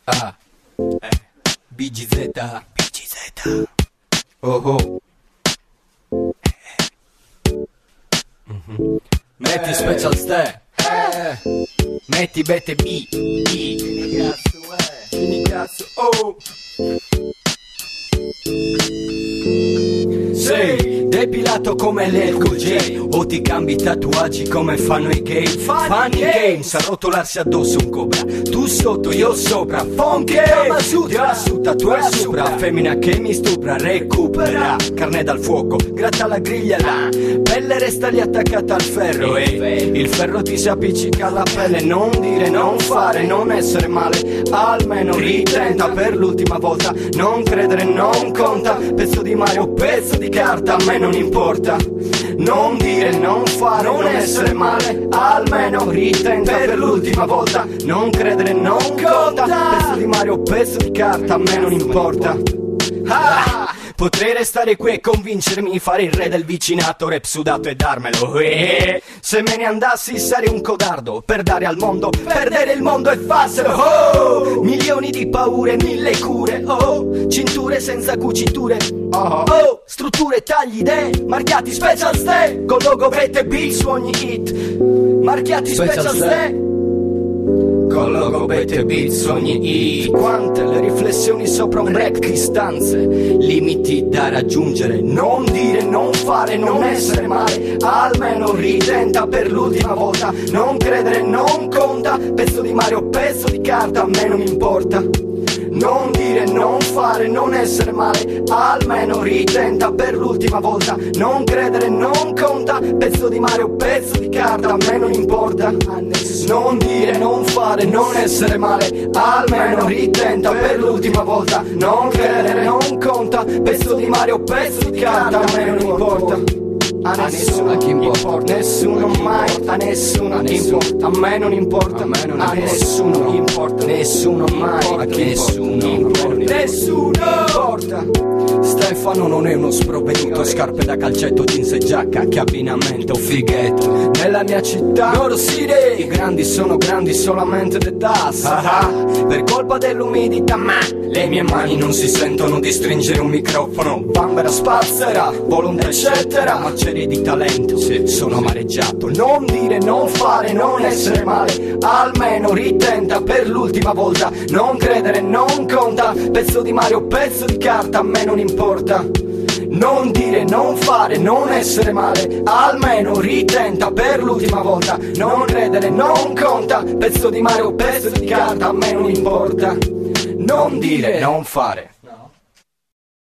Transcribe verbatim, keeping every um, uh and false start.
Ah, eh, B G Z, B G Z. Oh oh. Mm-hmm. Metti special step, eh. Metti bete B, B. Fini cazzo, eh. Fini cazzo, oh. Sei depilato come l'L Cool J, o ti cambi tatuaggi come fanno i gay. Funny games, a rotolarsi addosso un cobra, tu sotto, io sopra. Funky Dio su, tu è sopra. Femmina che mi stupra, recupera carne dal fuoco, gratta la griglia là. Pelle resta lì attaccata al ferro e il ferro ti si appiccica alla pelle. Non dire, non fare, non essere male, almeno ritenta per l'ultima volta. Non credere, non conta, pezzo di Mario, pezzo di carta, a me non importa. Non dire, non fare, non essere male, almeno ritenta per l'ultima volta. Non credere, non conta, pezzo di Mario, pezzo di carta, a me non importa. Ah! Potrei restare qui e convincermi di fare il re del vicinato, rap sudato e darmelo. E se me ne andassi sarei un codardo, per dare al mondo, perdere il mondo e farselo. Oh, milioni di paure, mille cure. Oh, cinture senza cuciture. Oh, oh, strutture, tagli, idee, marchiati special stay, con logo vete beat su ogni hit. Marchiati special, special stay, con logo bete beats ogni hit. Quante le riflessioni sopra un break, distanze, limiti da raggiungere. Non dire, non fare, non essere male, almeno ritenta per l'ultima volta. Non credere, non conta, pezzo di Mario, pezzo di carta, a me non importa. Non dire, non fare, non essere male, almeno ritenta per l'ultima volta. Non credere, non conta, pezzo di Mario, pezzo di carta, a me non importa. Non dire, non fare, non essere male, almeno ritenta per l'ultima volta. Non credere, non conta, pezzo di Mario, pezzo di carta, a me non importa. A nessuno che importa, nessuno mai, a nessuno che importa, a me non importa, a me non a nessuno importa, nessuno mai, a nessuno importa, nessuno importa. Stefano non è uno sprovveduto, scarpe da calcetto, jeans e giacca, che abbinamento, fighetto. Nella mia città, Nord City, i grandi sono grandi solamente de das. Ah ah, per colpa dell'umidità, ma le mie mani non si sentono di stringere un microfono. Bambera spazzera, volontà eccetera, ma c'eri di talento, sì, sono amareggiato. Non dire, non fare, non essere male, almeno ritenta per l'ultima volta. Non credere, non conta, pezzo di Mario, pezzo di carta, a me non importa. Non dire, non fare, non essere male, almeno ritenta per l'ultima volta. Non credere, non conta, pezzo di Mario, pezzo di carta, a me non importa. Non dire, non fare.